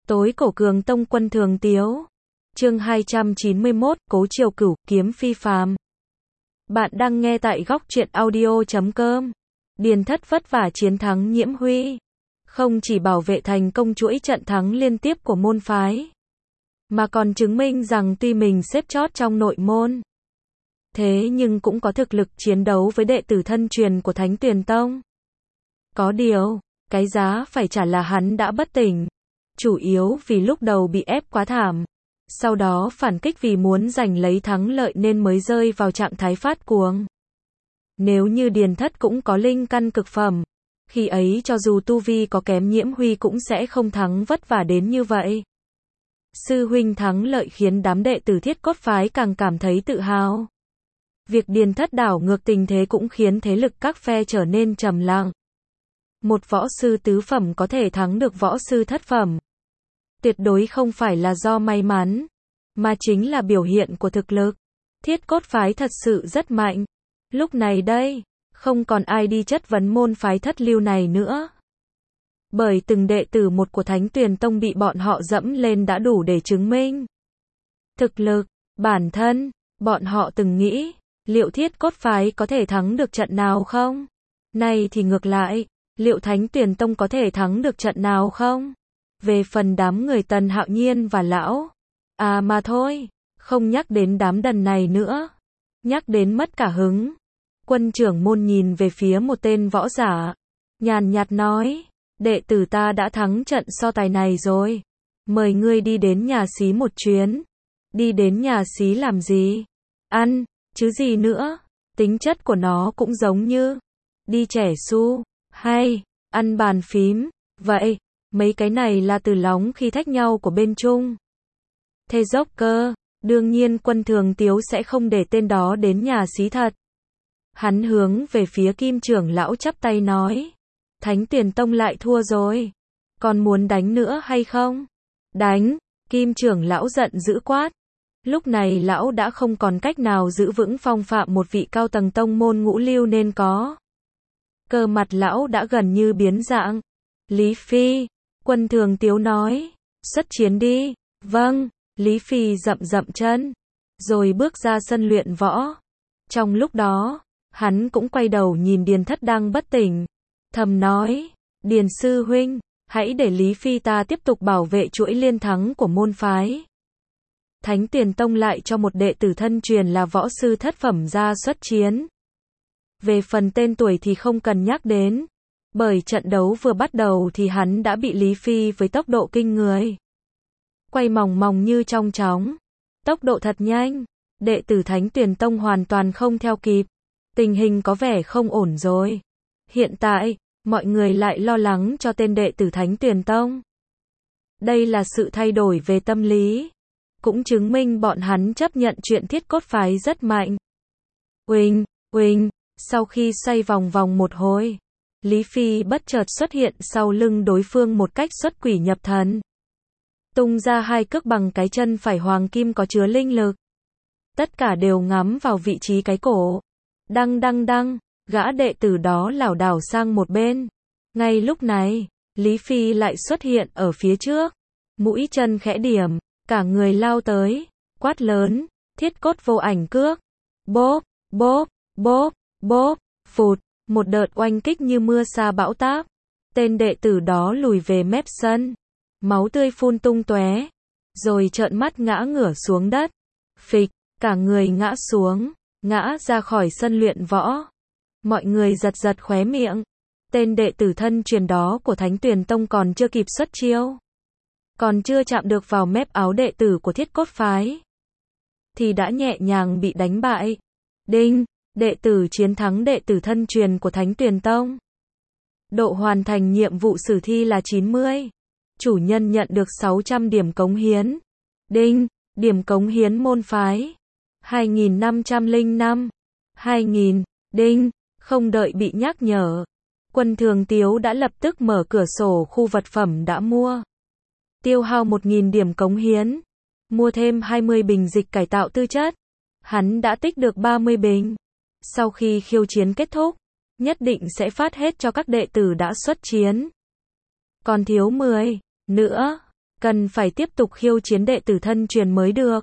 Tối cổ cường tông quân Thường Tiếu. Chương 291, Cố Triều Cửu, kiếm phi phàm. Bạn đang nghe tại góc truyện audio.com. Điền Thất vất vả chiến thắng Nhiễm Huy. Không chỉ bảo vệ thành công chuỗi trận thắng liên tiếp của môn phái, mà còn chứng minh rằng tuy mình xếp chót trong nội môn, thế nhưng cũng có thực lực chiến đấu với đệ tử thân truyền của Thánh Tuyền Tông. Có điều, cái giá phải trả là hắn đã bất tỉnh. Chủ yếu vì lúc đầu bị ép quá thảm. Sau đó phản kích vì muốn giành lấy thắng lợi nên mới rơi vào trạng thái phát cuồng. Nếu như Điền Thất cũng có linh căn cực phẩm, khi ấy cho dù tu vi có kém Nhiễm Huy cũng sẽ không thắng vất vả đến như vậy. Sư huynh thắng lợi khiến đám đệ tử Thiết Cốt phái càng cảm thấy tự hào. Việc Điền Thất đảo ngược tình thế cũng khiến thế lực các phe trở nên trầm lặng. Một võ sư tứ phẩm có thể thắng được võ sư thất phẩm, tuyệt đối không phải là do may mắn, mà chính là biểu hiện của thực lực. Thiết Cốt phái thật sự rất mạnh. Lúc này đây, không còn ai đi chất vấn môn phái thất lưu này nữa. Bởi từng đệ tử một của Thánh Tuyền Tông bị bọn họ dẫm lên đã đủ để chứng minh thực lực. Bản thân, bọn họ từng nghĩ, liệu Thiết Cốt phái có thể thắng được trận nào không? Nay thì ngược lại, liệu Thánh Tuyền Tông có thể thắng được trận nào không? Về phần đám người Tần Hạo Nhiên và lão, mà thôi, không nhắc đến đám đần này nữa. Nhắc đến mất cả hứng. Quân trưởng môn nhìn về phía một tên võ giả, nhàn nhạt nói, đệ tử ta đã thắng trận so tài này rồi. Mời ngươi đi đến nhà xí một chuyến. Đi đến nhà xí làm gì? Ăn, chứ gì nữa? Tính chất của nó cũng giống như đi chẻ su, hay ăn bàn phím. Vậy, mấy cái này là từ lóng khi thách nhau của bên Trung. Thế dốc cơ, đương nhiên quân Thường Tiếu sẽ không để tên đó đến nhà xí thật. Hắn hướng về phía Kim trưởng lão chắp tay nói, Thánh Tuyền Tông lại thua rồi. Còn muốn đánh nữa hay không? Đánh, Kim trưởng lão giận dữ quát. Lúc này lão đã không còn cách nào giữ vững phong phạm một vị cao tầng tông môn ngũ lưu nên có. Cơ mặt lão đã gần như biến dạng. Lý Phi, quân Thường Tiếu nói, xuất chiến đi. Vâng, Lý Phi dậm dậm chân, rồi bước ra sân luyện võ. Trong lúc đó, hắn cũng quay đầu nhìn Điền Thất đang bất tỉnh, thầm nói, Điền sư huynh, hãy để Lý Phi ta tiếp tục bảo vệ chuỗi liên thắng của môn phái. Thánh Tuyền Tông lại cho một đệ tử thân truyền là võ sư thất phẩm ra xuất chiến. Về phần tên tuổi thì không cần nhắc đến, bởi trận đấu vừa bắt đầu thì hắn đã bị Lý Phi với tốc độ kinh người quay mòng mòng như trong chóng. Tốc độ thật nhanh, đệ tử Thánh Tuyền Tông hoàn toàn không theo kịp. Tình hình có vẻ không ổn rồi. Hiện tại, mọi người lại lo lắng cho tên đệ tử Thánh Tuyền Tông. Đây là sự thay đổi về tâm lý, cũng chứng minh bọn hắn chấp nhận chuyện Thiết Cốt phái rất mạnh. Uỳnh, uỳnh, sau khi xoay vòng vòng một hồi, Lý Phi bất chợt xuất hiện sau lưng đối phương một cách xuất quỷ nhập thần. Tung ra hai cước bằng cái chân phải hoàng kim có chứa linh lực. Tất cả đều ngắm vào vị trí cái cổ. Đăng đăng đăng, gã đệ tử đó lảo đảo sang một bên. Ngay lúc này, Lý Phi lại xuất hiện ở phía trước. Mũi chân khẽ điểm, cả người lao tới, quát lớn, Thiết Cốt vô ảnh cước. Bốp, bốp, bốp, bốp, phụt, một đợt oanh kích như mưa sa bão táp. Tên đệ tử đó lùi về mép sân. Máu tươi phun tung tóe, rồi trợn mắt ngã ngửa xuống đất. Phịch, cả người ngã xuống, ngã ra khỏi sân luyện võ. Mọi người giật giật khóe miệng. Tên đệ tử thân truyền đó của Thánh Tuyền Tông còn chưa kịp xuất chiêu, còn chưa chạm được vào mép áo đệ tử của Thiết Cốt phái, thì đã nhẹ nhàng bị đánh bại. Đinh, đệ tử chiến thắng đệ tử thân truyền của Thánh Tuyền Tông. Độ hoàn thành nhiệm vụ sử thi là 90. Chủ nhân nhận được 600 điểm cống hiến. Đinh, điểm cống hiến môn phái 2505. 2000. Đinh, không đợi bị nhắc nhở, quân Thường Tiếu đã lập tức mở cửa sổ khu vật phẩm đã mua. Tiêu hao 1000 điểm cống hiến, mua thêm 20 bình dịch cải tạo tư chất. Hắn đã tích được 30 bình. Sau khi khiêu chiến kết thúc, nhất định sẽ phát hết cho các đệ tử đã xuất chiến. Còn thiếu 10 nữa. cần phải tiếp tục khiêu chiến đệ tử thân truyền mới được.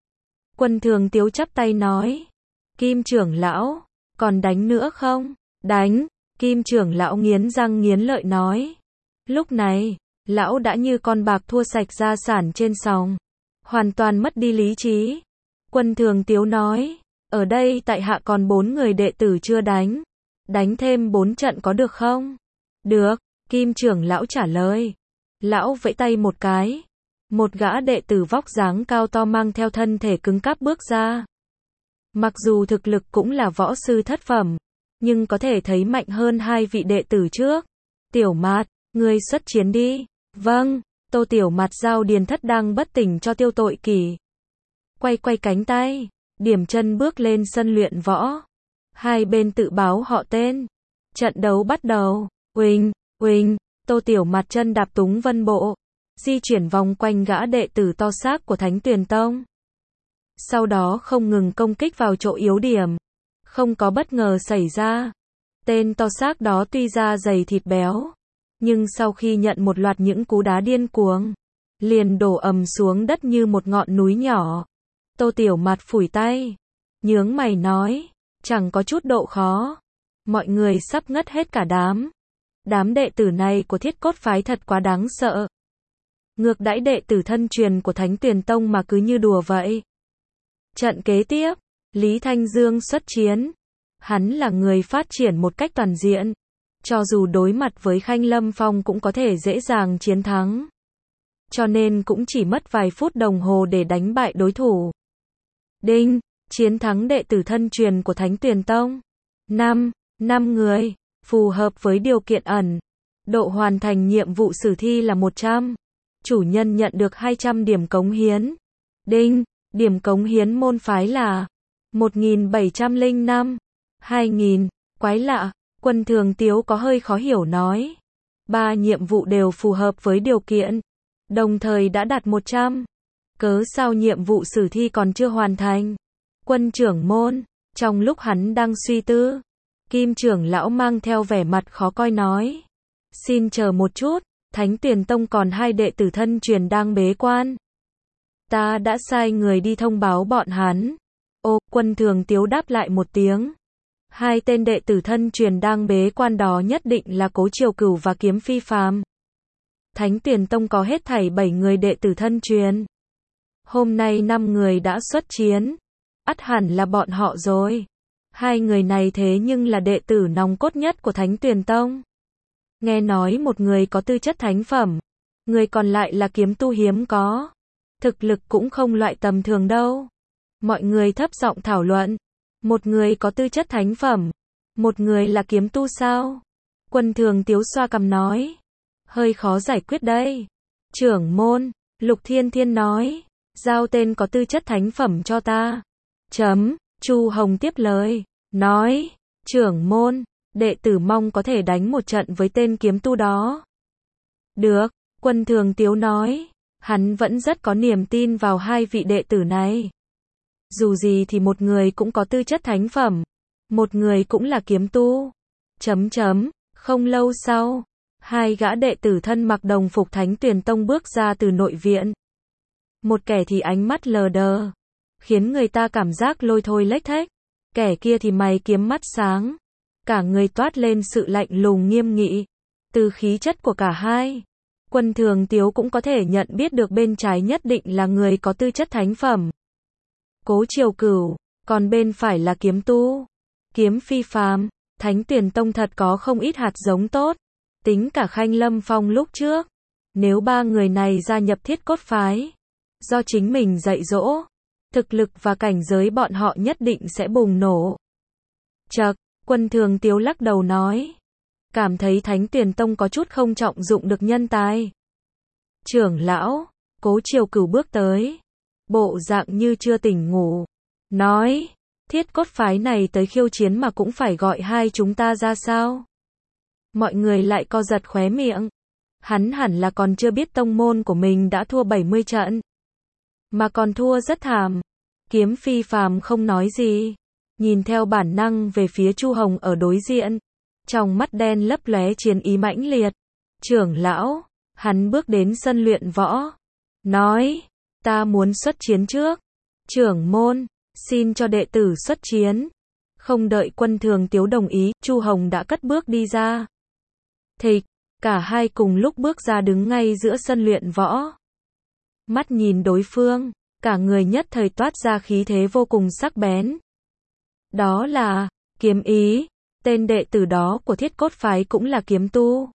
Quân Thường Tiếu chắp tay nói. Kim trưởng lão, còn đánh nữa không? Đánh, Kim trưởng lão nghiến răng nghiến lợi nói. Lúc này, lão đã như con bạc thua sạch gia sản trên sòng, hoàn toàn mất đi lý trí. Quân Thường Tiếu nói, ở đây tại hạ còn 4 người đệ tử chưa đánh. Đánh thêm 4 trận có được không? Được, Kim trưởng lão trả lời. Lão vẫy tay một cái. Một gã đệ tử vóc dáng cao to mang theo thân thể cứng cáp bước ra. Mặc dù thực lực cũng là võ sư thất phẩm, nhưng có thể thấy mạnh hơn 2 vị đệ tử trước. Tiểu Mạt, ngươi xuất chiến đi. Vâng, Tô Tiểu Mạt giao Điền Thất đang bất tỉnh cho Tiêu Tội Kỷ. Quay quay cánh tay, điểm chân bước lên sân luyện võ. Hai bên tự báo họ tên. Trận đấu bắt đầu. Uỳnh, uỳnh, Tô Tiểu Mạt chân đạp túng vân bộ, di chuyển vòng quanh gã đệ tử to xác của Thánh Tuyền Tông. Sau đó không ngừng công kích vào chỗ yếu điểm. Không có bất ngờ xảy ra. Tên to xác đó tuy da dày thịt béo, nhưng sau khi nhận một loạt những cú đá điên cuồng, liền đổ ầm xuống đất như một ngọn núi nhỏ. Tô Tiểu Mạt phủi tay, nhướng mày nói, chẳng có chút độ khó. Mọi người sắp ngất hết cả đám. Đám đệ tử này của Thiết Cốt phái thật quá đáng sợ. Ngược đãi đệ tử thân truyền của Thánh Tuyền Tông mà cứ như đùa vậy. Trận kế tiếp, Lý Thanh Dương xuất chiến. Hắn là người phát triển một cách toàn diện. Cho dù đối mặt với Khanh Lâm Phong cũng có thể dễ dàng chiến thắng. Cho nên cũng chỉ mất vài phút đồng hồ để đánh bại đối thủ. Đinh, chiến thắng đệ tử thân truyền của Thánh Tuyền Tông. 5 người, phù hợp với điều kiện ẩn. Độ hoàn thành nhiệm vụ sử thi là 100. Chủ nhân nhận được 200 điểm cống hiến. Đinh, điểm cống hiến môn phái là 1705. 2000, quái lạ, Quân Thường Tiếu có hơi khó hiểu nói. 3 nhiệm vụ đều phù hợp với điều kiện, đồng thời đã đạt 100. Cớ sao nhiệm vụ sử thi còn chưa hoàn thành? Quân trưởng môn, trong lúc hắn đang suy tư, Kim trưởng lão mang theo vẻ mặt khó coi nói. Xin chờ một chút, Thánh Tuyền Tông còn 2 đệ tử thân truyền đang bế quan. Ta đã sai người đi thông báo bọn hắn. Ô, Quân Thường Tiếu đáp lại một tiếng. 2 tên đệ tử thân truyền đang bế quan đó nhất định là Cố Triều Cửu và Kiếm Phi Phàm. Thánh Tuyền Tông có hết thảy 7 người đệ tử thân truyền. Hôm nay 5 người đã xuất chiến. Ắt hẳn là bọn họ rồi. 2 người này thế nhưng là đệ tử nòng cốt nhất của Thánh Tuyền Tông. Nghe nói một người có tư chất thánh phẩm, người còn lại là kiếm tu hiếm có. Thực lực cũng không loại tầm thường đâu. Mọi người thấp giọng thảo luận. Một người có tư chất thánh phẩm, một người là kiếm tu sao? Quân Thường Tiếu xoa cằm nói. Hơi khó giải quyết đây. Trưởng môn, Lục Thiên Thiên nói. Giao tên có tư chất thánh phẩm cho ta. Chu Hồng tiếp lời, nói. Trưởng môn, đệ tử mong có thể đánh một trận với tên kiếm tu đó. Được, Quân Thường Tiếu nói. Hắn vẫn rất có niềm tin vào 2 vị đệ tử này. Dù gì thì một người cũng có tư chất thánh phẩm, một người cũng là kiếm tu. Không lâu sau, 2 gã đệ tử thân mặc đồng phục Thánh Tuyền Tông bước ra từ nội viện. Một kẻ thì ánh mắt lờ đờ, khiến người ta cảm giác lôi thôi lếch thếch. Kẻ kia thì mày kiếm mắt sáng, cả người toát lên sự lạnh lùng nghiêm nghị. Từ khí chất của cả hai, Quân Thường Tiếu cũng có thể nhận biết được bên trái nhất định là người có tư chất thánh phẩm, Cố Triều Cửu, còn bên phải là kiếm tu, Kiếm Phi Phàm. Thánh Tuyền Tông thật có không ít hạt giống tốt, tính cả Khanh Lâm Phong lúc trước. Nếu 3 người này gia nhập Thiết Cốt phái, do chính mình dạy dỗ, thực lực và cảnh giới bọn họ nhất định sẽ bùng nổ. Chậc, Quân Thường Tiếu lắc đầu nói. Cảm thấy Thánh Tuyền Tông có chút không trọng dụng được nhân tài. Trưởng lão, Cố Triều Cửu bước tới, bộ dạng như chưa tỉnh ngủ, nói. Thiết Cốt phái này tới khiêu chiến mà cũng phải gọi 2 chúng ta ra sao? Mọi người lại co giật khóe miệng. Hắn hẳn là còn chưa biết tông môn của mình đã thua 70 trận. Mà còn thua rất thảm. Kiếm Phi Phàm không nói gì, nhìn theo bản năng về phía Chu Hồng ở đối diện. Trong mắt đen lấp lóe chiến ý mãnh liệt. Trưởng lão, hắn bước đến sân luyện võ, nói, ta muốn xuất chiến trước. Trưởng môn, xin cho đệ tử xuất chiến. Không đợi Quân Thường Tiếu đồng ý, Chu Hồng đã cất bước đi ra. Thịch, cả hai cùng lúc bước ra đứng ngay giữa sân luyện võ. Mắt nhìn đối phương, cả người nhất thời toát ra khí thế vô cùng sắc bén. Đó là Kiếm Ý, tên đệ tử đó của Thiết Cốt phái cũng là kiếm tu.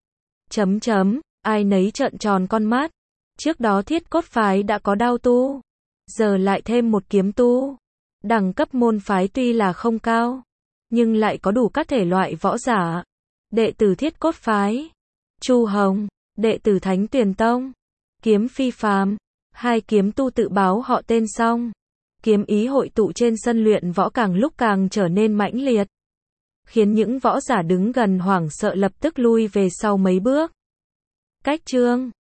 Ai nấy trợn tròn con mắt. Trước đó Thiết Cốt phái đã có đao tu, giờ lại thêm một kiếm tu. Đẳng cấp môn phái tuy là không cao, nhưng lại có đủ các thể loại võ giả. Đệ tử Thiết Cốt phái, Chu Hồng, đệ tử Thánh Tuyền Tông, kiếm phi phàm, hai kiếm tu tự báo họ tên xong. Kiếm ý hội tụ trên sân luyện võ càng lúc càng trở nên mãnh liệt, khiến những võ giả đứng gần hoảng sợ lập tức lui về sau mấy bước. Cách chương